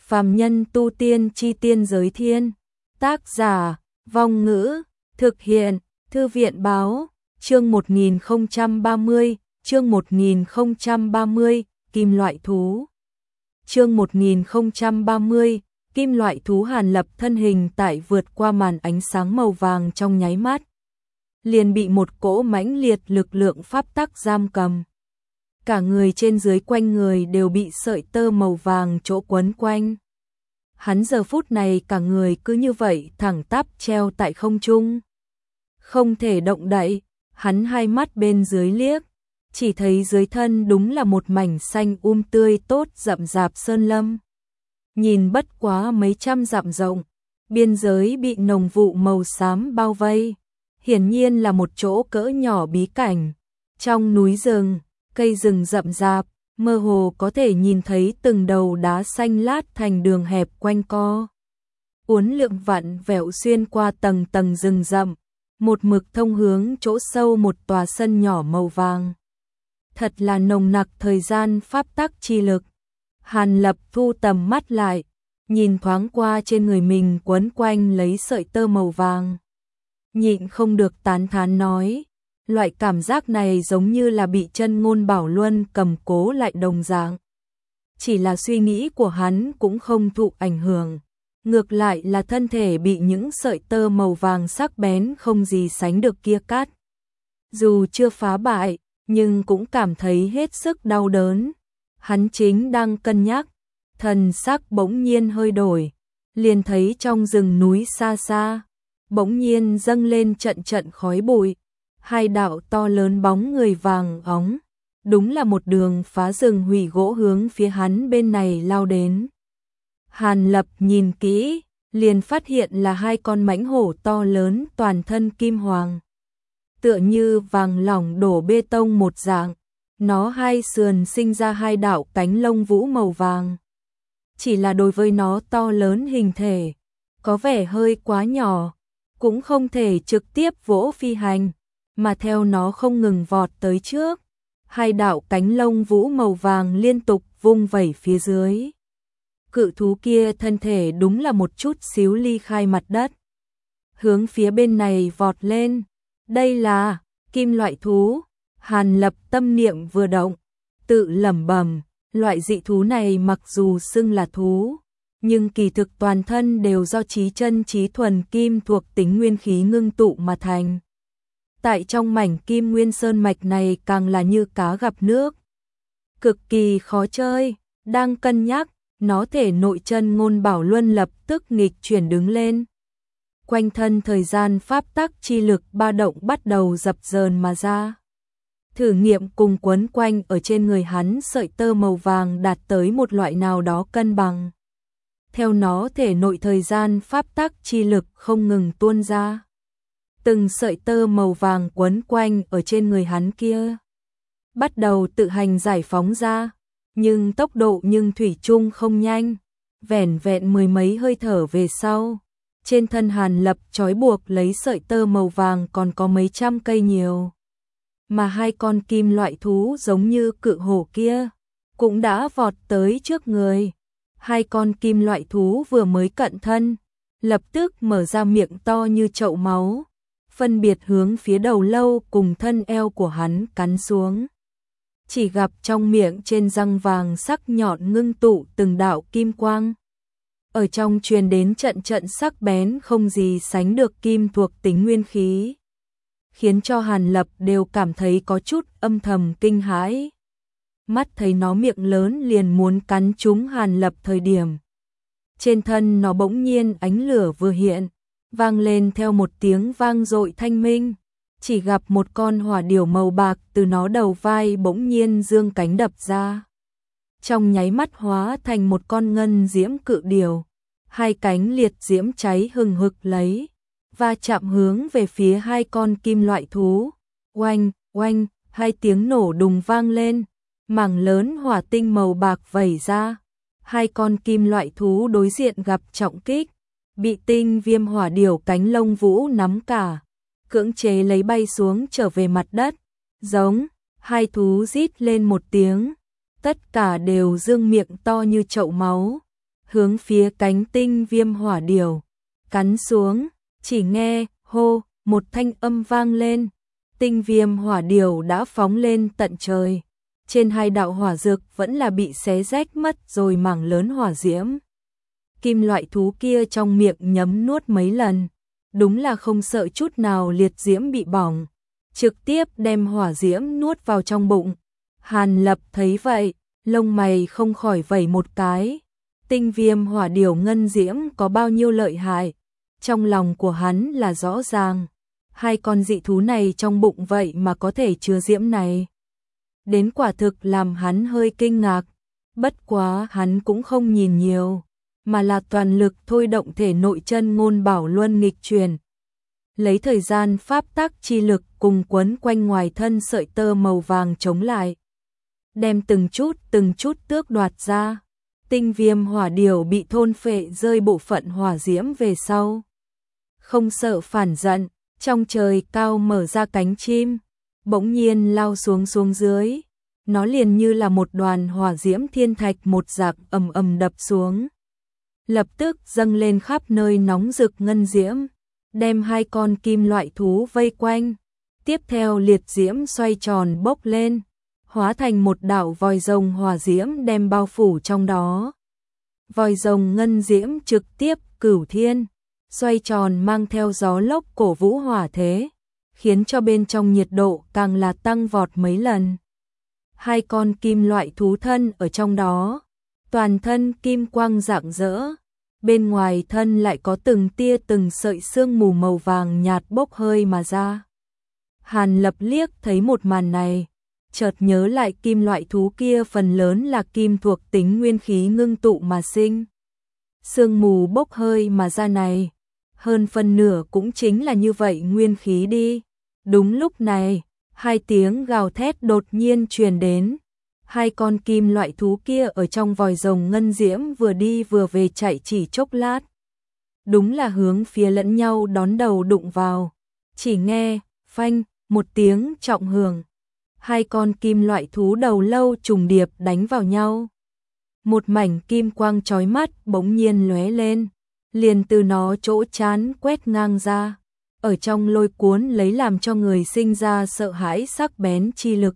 Phàm nhân tu tiên chi tiên giới thiên. Tác giả, Vong Ngữ, thực hiện, Thư viện báo, chương 1030, chương 1030, kim loại thú. Chương 1030, kim loại thú. Hàn Lập thân hình tại vượt qua màn ánh sáng màu vàng trong nháy mắt, liền bị một cỗ mãnh liệt lực lượng pháp tắc giam cầm. Cả người trên dưới quanh người đều bị sợi tơ màu vàng chỗ quấn quanh. Hắn giờ phút này cả người cứ như vậy thẳng tắp treo tại không trung, không thể động đậy. Hắn hai mắt bên dưới liếc, chỉ thấy dưới thân đúng là một mảnh xanh tươi tốt rậm rạp sơn lâm. Nhìn bất quá mấy trăm dặm rộng, biên giới bị nồng vụ màu xám bao vây, hiển nhiên là một chỗ cỡ nhỏ bí cảnh. Trong núi rừng, cây rừng rậm rạp, mơ hồ có thể nhìn thấy từng đầu đá xanh lát thành đường hẹp quanh co, uốn lượn vặn vẹo xuyên qua tầng tầng rừng rậm, một mực thông hướng chỗ sâu một tòa sân nhỏ màu vàng. Thật là nồng nặc thời gian pháp tắc chi lực. Hàn Lập thu tầm mắt lại, nhìn thoáng qua trên người mình quấn quanh lấy sợi tơ màu vàng, nhịn không được tán thán nói, loại cảm giác này giống như là bị chân ngôn bảo luân cầm cố lại đồng dạng. Chỉ là suy nghĩ của hắn cũng không thụ ảnh hưởng, ngược lại là thân thể bị những sợi tơ màu vàng sắc bén không gì sánh được kia cắt. Dù chưa phá bại, nhưng cũng cảm thấy hết sức đau đớn. Hắn chính đang cân nhắc, thần sắc bỗng nhiên hơi đổi, liền thấy trong rừng núi xa xa, bỗng nhiên dâng lên trận trận khói bụi, hai đạo to lớn bóng người vàng óng, đúng là một đường phá rừng hủy gỗ hướng phía hắn bên này lao đến. Hàn Lập nhìn kỹ, liền phát hiện là hai con mãnh hổ to lớn toàn thân kim hoàng, tựa như vàng lỏng đổ bê tông một dạng. Nó hai sườn sinh ra hai đạo cánh lông vũ màu vàng. Chỉ là đối với nó to lớn hình thể, có vẻ hơi quá nhỏ, cũng không thể trực tiếp vỗ phi hành, mà theo nó không ngừng vọt tới trước. Hai đạo cánh lông vũ màu vàng liên tục vung vẩy phía dưới. Cự thú kia thân thể đúng là một chút xíu ly khai mặt đất, hướng phía bên này vọt lên. Đây là kim loại thú. Hàn Lập tâm niệm vừa động, tự lẩm bẩm, loại dị thú này mặc dù xưng là thú, nhưng kỳ thực toàn thân đều do chí chân chí thuần kim thuộc tính nguyên khí ngưng tụ mà thành. Tại trong mảnh kim nguyên sơn mạch này càng là như cá gặp nước, cực kỳ khó chơi. Đang cân nhắc, nó thể nội chân ngôn bảo luân lập tức nghịch chuyển đứng lên. Quanh thân thời gian pháp tắc chi lực ba động bắt đầu dập dờn mà ra. Thử nghiệm cùng quấn quanh ở trên người hắn sợi tơ màu vàng đạt tới một loại nào đó cân bằng. Theo nó thể nội thời gian pháp tắc chi lực không ngừng tuôn ra. Từng sợi tơ màu vàng quấn quanh ở trên người hắn kia bắt đầu tự hành giải phóng ra, nhưng tốc độ thủy chung không nhanh. Vẻn vẹn mười mấy hơi thở về sau, trên thân Hàn Lập trói buộc lấy sợi tơ màu vàng còn có mấy trăm cây nhiều. Mà hai con kim loại thú giống như cự hổ kia cũng đã vọt tới trước người. Hai con kim loại thú vừa mới cận thân, lập tức mở ra miệng to như chậu máu, phân biệt hướng phía đầu lâu cùng thân eo của hắn cắn xuống. Chỉ gặp trong miệng trên răng vàng sắc nhọn ngưng tụ từng đạo kim quang, ở trong truyền đến trận trận sắc bén không gì sánh được kim thuộc tính nguyên khí, khiến cho Hàn Lập đều cảm thấy có chút âm thầm kinh hãi. Mắt thấy nó miệng lớn liền muốn cắn trúng Hàn Lập thời điểm, trên thân nó bỗng nhiên ánh lửa vừa hiện, vang lên theo một tiếng vang dội thanh minh. Chỉ gặp một con hỏa điểu màu bạc từ nó đầu vai bỗng nhiên dương cánh đập ra, trong nháy mắt hóa thành một con ngân diễm cự điểu, hai cánh liệt diễm cháy hừng hực lấy, và chạm hướng về phía hai con kim loại thú. Oanh, oanh, hai tiếng nổ đùng vang lên, mảng lớn hỏa tinh màu bạc vẩy ra. Hai con kim loại thú đối diện gặp trọng kích, bị tinh viêm hỏa điểu cánh lông vũ nắm cả, cưỡng chế lấy bay xuống trở về mặt đất. Giống, hai thú rít lên một tiếng, tất cả đều dương miệng to như chậu máu, hướng phía cánh tinh viêm hỏa điểu, cắn xuống, chỉ nghe, hô, một thanh âm vang lên, tinh viêm hỏa điểu đã phóng lên tận trời. Trên hai đạo hỏa dược vẫn là bị xé rách mất rồi mảng lớn hỏa diễm. Kim loại thú kia trong miệng nhấm nuốt mấy lần, đúng là không sợ chút nào liệt diễm bị bỏng, trực tiếp đem hỏa diễm nuốt vào trong bụng. Hàn Lập thấy vậy, lông mày không khỏi vẩy một cái. Tinh viêm hỏa điểu ngân diễm có bao nhiêu lợi hại, trong lòng của hắn là rõ ràng. Hai con dị thú này trong bụng vậy mà có thể chứa diễm này. Đến quả thực làm hắn hơi kinh ngạc, bất quá hắn cũng không nhìn nhiều, mà là toàn lực thôi động thể nội chân ngôn bảo luân nghịch truyền. Lấy thời gian pháp tắc chi lực cùng quấn quanh ngoài thân sợi tơ màu vàng chống lại. Đem từng chút tước đoạt ra. Tinh viêm hỏa điểu bị thôn phệ rơi bộ phận hỏa diễm về sau. Không sợ phản giận, trong trời cao mở ra cánh chim, bỗng nhiên lao xuống dưới. Nó liền như là một đoàn hỏa diễm thiên thạch một dạng ầm ầm đập xuống. Lập tức dâng lên khắp nơi nóng rực ngân diễm, đem hai con kim loại thú vây quanh. Tiếp theo liệt diễm xoay tròn bốc lên, hóa thành một đạo vòi rồng hỏa diễm đem bao phủ trong đó. Vòi rồng ngân diễm trực tiếp cửu thiên, xoay tròn mang theo gió lốc cổ vũ hỏa thế, khiến cho bên trong nhiệt độ càng là tăng vọt mấy lần. Hai con kim loại thú thân ở trong đó, toàn thân kim quang rạng rỡ, bên ngoài thân lại có từng tia từng sợi sương mù màu vàng nhạt bốc hơi mà ra. Hàn Lập liếc thấy một màn này, chợt nhớ lại kim loại thú kia phần lớn là kim thuộc tính nguyên khí ngưng tụ mà sinh. Sương mù bốc hơi mà ra này, hơn phân nửa cũng chính là như vậy nguyên khí đi. Đúng lúc này, hai tiếng gào thét đột nhiên truyền đến. Hai con kim loại thú kia ở trong vòi rồng ngân diễm vừa đi vừa về chạy chỉ chốc lát. Đúng là hướng phía lẫn nhau đón đầu đụng vào. Chỉ nghe, phanh, một tiếng trọng hưởng. Hai con kim loại thú đầu lâu trùng điệp đánh vào nhau. Một mảnh kim quang chói mắt bỗng nhiên lóe lên, liền từ nó chỗ chán quét ngang ra, ở trong lôi cuốn lấy làm cho người sinh ra sợ hãi sắc bén chi lực.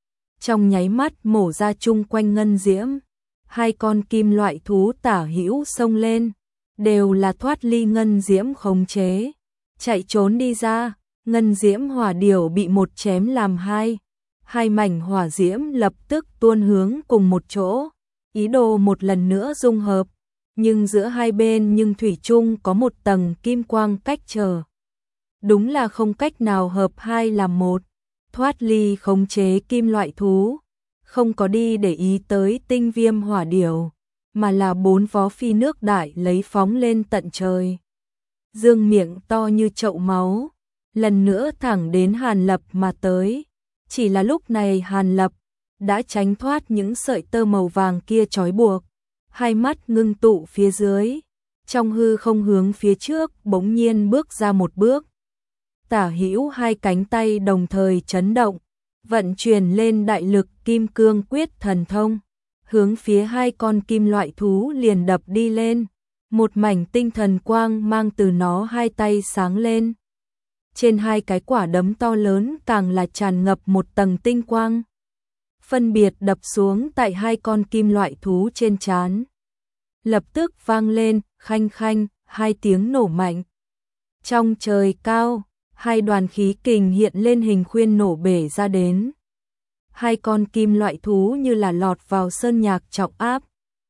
Trong nháy mắt mổ ra chung quanh ngân diễm, hai con kim loại thú tả hữu xông lên, đều là thoát ly ngân diễm khống chế, chạy trốn đi ra. Ngân diễm hỏa điểu bị một chém làm hai mảnh hỏa diễm lập tức tuôn hướng cùng một chỗ, ý đồ một lần nữa dung hợp, nhưng giữa hai bên nhưng thủy chung có một tầng kim quang cách trở. Đúng là không cách nào hợp hai làm một, thoát ly khống chế kim loại thú, không có đi để ý tới tinh viêm hỏa điểu, mà là bốn vó phi nước đại lấy phóng lên tận trời. Dương miệng to như chậu máu, lần nữa thẳng đến Hàn Lập mà tới. Chỉ là lúc này Hàn Lập đã tránh thoát những sợi tơ màu vàng kia trói buộc, hai mắt ngưng tụ phía dưới, trong hư không hướng phía trước bỗng nhiên bước ra một bước. Tả hữu hai cánh tay đồng thời chấn động, vận chuyển lên đại lực kim cương quyết thần thông, hướng phía hai con kim loại thú liền đập đi lên. Một mảnh tinh thần quang mang từ nó hai tay sáng lên. Trên hai cái quả đấm to lớn càng là tràn ngập một tầng tinh quang, phân biệt đập xuống tại hai con kim loại thú trên trán. Lập tức vang lên, khanh khanh, hai tiếng nổ mạnh. Trong trời cao, hai đoàn khí kình hiện lên hình khuyên nổ bể ra đến. Hai con kim loại thú như là lọt vào sơn nhạc trọng áp.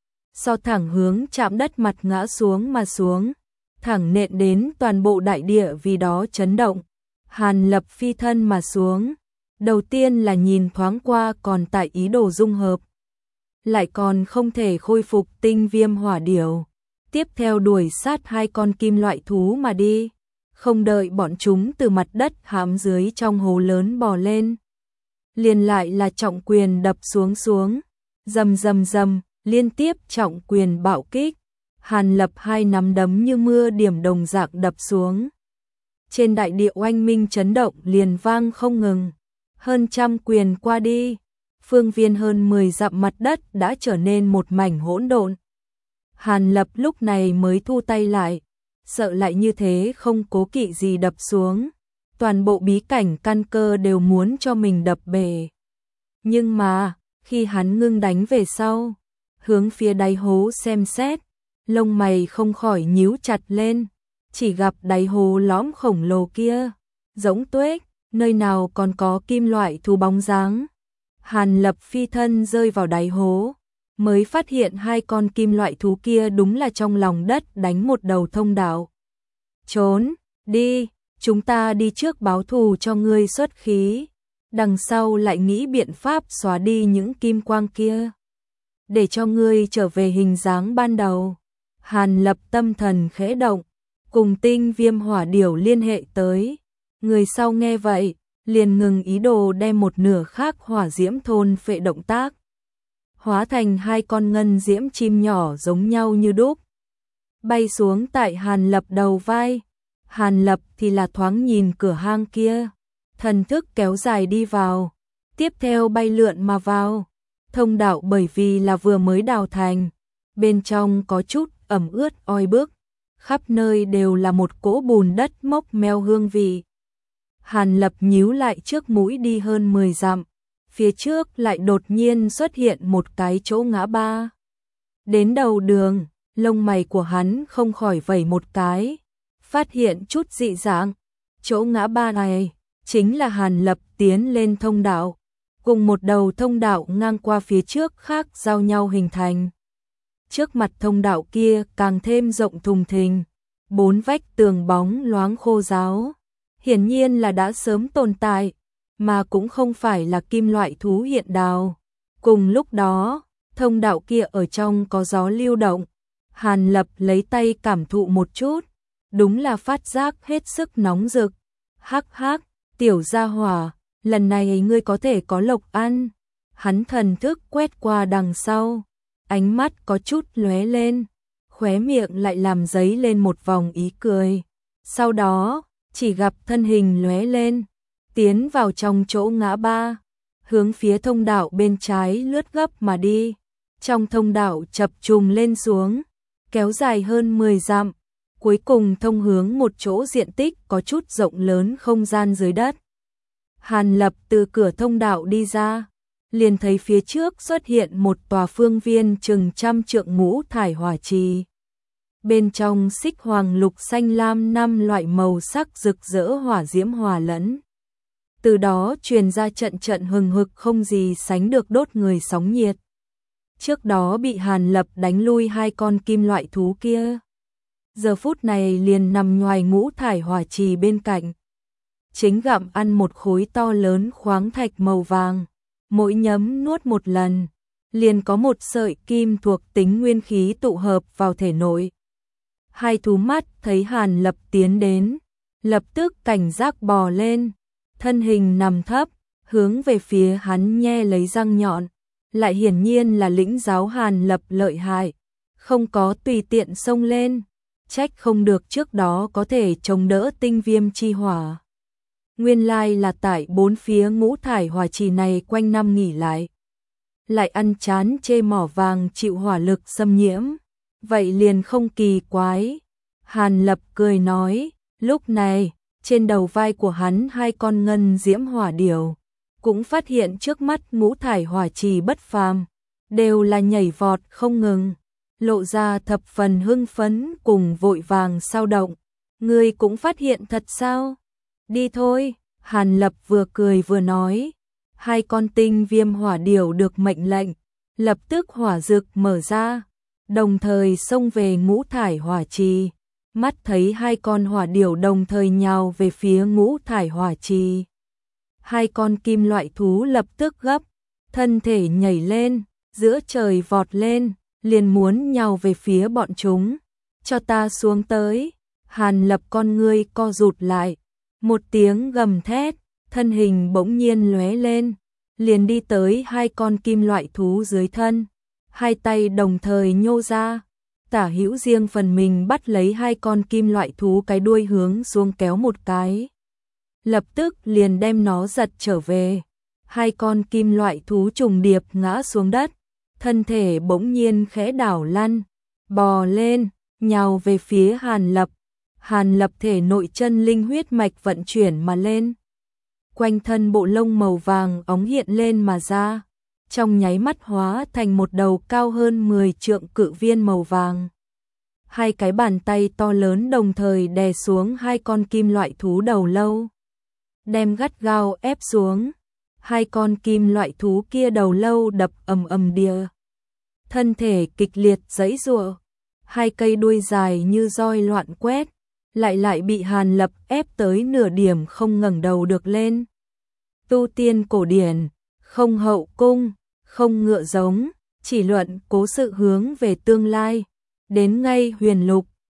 So thẳng hướng chạm đất mặt ngã xuống mà xuống, thẳng nện đến toàn bộ đại địa vì đó chấn động. Hàn Lập phi thân mà xuống, đầu tiên là nhìn thoáng qua còn tại ý đồ dung hợp, lại còn không thể khôi phục tinh viêm hỏa điểu, tiếp theo đuổi sát hai con kim loại thú mà đi, không đợi bọn chúng từ mặt đất hãm dưới trong hố lớn bò lên, liền lại là trọng quyền đập xuống, rầm rầm rầm, liên tiếp trọng quyền bạo kích. Hàn Lập hai nắm đấm như mưa điểm đồng dạng đập xuống. Trên đại địa oanh minh chấn động liền vang không ngừng. Hơn trăm quyền qua đi, phương viên hơn 10 dặm mặt đất đã trở nên một mảnh hỗn độn. Hàn Lập lúc này mới thu tay lại, sợ lại như thế không cố kỵ gì đập xuống, toàn bộ bí cảnh căn cơ đều muốn cho mình đập bể. Nhưng mà, khi hắn ngưng đánh về sau, hướng phía đáy hố xem xét, lông mày không khỏi nhíu chặt lên, chỉ gặp đáy hố lõm khổng lồ kia, rỗng tuếch, nơi nào còn có kim loại thú bóng dáng. Hàn Lập phi thân rơi vào đáy hố, mới phát hiện hai con kim loại thú kia đúng là trong lòng đất đánh một đầu thông đạo. Trốn, đi, chúng ta đi trước báo thù cho ngươi xuất khí, đằng sau lại nghĩ biện pháp xóa đi những kim quang kia, để cho ngươi trở về hình dáng ban đầu. Hàn Lập tâm thần khẽ động, cùng Tinh Viêm Hỏa Điểu liên hệ tới. Người sau nghe vậy, liền ngừng ý đồ đem một nửa khác hỏa diễm thôn phệ động tác, hóa thành hai con ngân diễm chim nhỏ giống nhau như đúc, bay xuống tại Hàn Lập đầu vai. Hàn Lập thì là thoáng nhìn cửa hang kia, thần thức kéo dài đi vào, tiếp theo bay lượn mà vào. Thông đạo bởi vì là vừa mới đào thành, bên trong có chút ẩm ướt oi bức, khắp nơi đều là một cỗ bùn đất mốc meo hương vị. Hàn Lập nhíu lại trước mũi đi hơn 10 dặm, phía trước lại đột nhiên xuất hiện một cái chỗ ngã ba. Đến đầu đường, lông mày của hắn không khỏi vẩy một cái, phát hiện chút dị dạng. Chỗ ngã ba này chính là Hàn Lập tiến lên thông đạo, cùng một đầu thông đạo ngang qua phía trước khác giao nhau hình thành. Trước mặt thông đạo kia càng thêm rộng thùng thình, 4 vách tường bóng loáng khô ráo, hiển nhiên là đã sớm tồn tại, mà cũng không phải là kim loại thú hiện đào. Cùng lúc đó, thông đạo kia ở trong có gió lưu động, Hàn Lập lấy tay cảm thụ một chút, đúng là phát giác hết sức nóng rực. Hắc hắc, tiểu gia hỏa, lần này ngươi có thể có lộc ăn. Hắn thần thức quét qua đằng sau, ánh mắt có chút lóe lên, khóe miệng lại làm dấy lên một vòng ý cười. Sau đó, chỉ gặp thân hình lóe lên, tiến vào trong chỗ ngã ba, hướng phía thông đạo bên trái lướt gấp mà đi. Trong thông đạo chập trùng lên xuống, kéo dài hơn 10 dặm, cuối cùng thông hướng một chỗ diện tích có chút rộng lớn không gian dưới đất. Hàn Lập từ cửa thông đạo đi ra, liền thấy phía trước xuất hiện một tòa phương viên chừng 100 trượng ngũ thải hỏa trì. Bên trong xích hoàng lục xanh lam 5 loại màu sắc rực rỡ hỏa diễm hòa lẫn. Từ đó truyền ra trận trận hừng hực không gì sánh được đốt người sóng nhiệt. Trước đó bị Hàn Lập đánh lui hai con kim loại thú kia, giờ phút này liền nằm ngoài ngũ thải hỏa trì bên cạnh, chính gặm ăn một khối to lớn khoáng thạch màu vàng, mỗi nhấm nuốt một lần, liền có một sợi kim thuộc tính nguyên khí tụ hợp vào thể nội. Hai thú mắt thấy Hàn Lập tiến đến, lập tức cảnh giác bò lên, thân hình nằm thấp, hướng về phía hắn nhe lấy răng nhọn, lại hiển nhiên là lĩnh giáo Hàn Lập lợi hại, không có tùy tiện xông lên, trách không được trước đó có thể chống đỡ tinh viêm chi hỏa. Nguyên lai là tại bốn phía ngũ thải hỏa trì này quanh năm nghỉ lại ăn chán chê mỏ vàng chịu hỏa lực xâm nhiễm, vậy liền không kỳ quái. Hàn Lập cười nói, lúc này, trên đầu vai của hắn hai con ngân diễm hỏa điểu, cũng phát hiện trước mắt ngũ thải hỏa trì bất phàm, đều là nhảy vọt không ngừng, lộ ra thập phần hưng phấn cùng vội vàng sao động. Ngươi cũng phát hiện thật sao? Đi thôi, Hàn Lập vừa cười vừa nói. Hai con tinh viêm hỏa điểu được mệnh lệnh, lập tức hỏa rực mở ra, đồng thời xông về ngũ thải hỏa trì. Mắt thấy hai con hỏa điểu đồng thời nhào về phía ngũ thải hỏa trì, hai con kim loại thú lập tức gấp, thân thể nhảy lên, giữa trời vọt lên, liền muốn nhào về phía bọn chúng. Cho ta xuống tới. Hàn Lập con ngươi co rụt lại, một tiếng gầm thét, thân hình bỗng nhiên lóe lên, liền đi tới hai con kim loại thú dưới thân, hai tay đồng thời nhô ra, tả hữu riêng phần mình bắt lấy hai con kim loại thú cái đuôi hướng xuống kéo một cái, lập tức liền đem nó giật trở về. Hai con kim loại thú trùng điệp ngã xuống đất, thân thể bỗng nhiên khẽ đảo lăn, bò lên, nhào về phía Hàn Lập. Hàn Lập thể nội chân linh huyết mạch vận chuyển mà lên. Quanh thân bộ lông màu vàng óng hiện lên mà ra, trong nháy mắt hóa thành một đầu cao hơn 10 trượng cự viên màu vàng. Hai cái bàn tay to lớn đồng thời đè xuống hai con kim loại thú đầu lâu, đem gắt gao ép xuống. Hai con kim loại thú kia đầu lâu đập ầm ầm đìa, thân thể kịch liệt giãy giụa, hai cây đuôi dài như roi loạn quét, lại bị Hàn Lập ép tới nửa điểm không ngẩng đầu được lên. Tu tiên cổ điển, không hậu cung, không ngựa giống, chỉ luận cố sự hướng về tương lai, đến ngay huyền lục,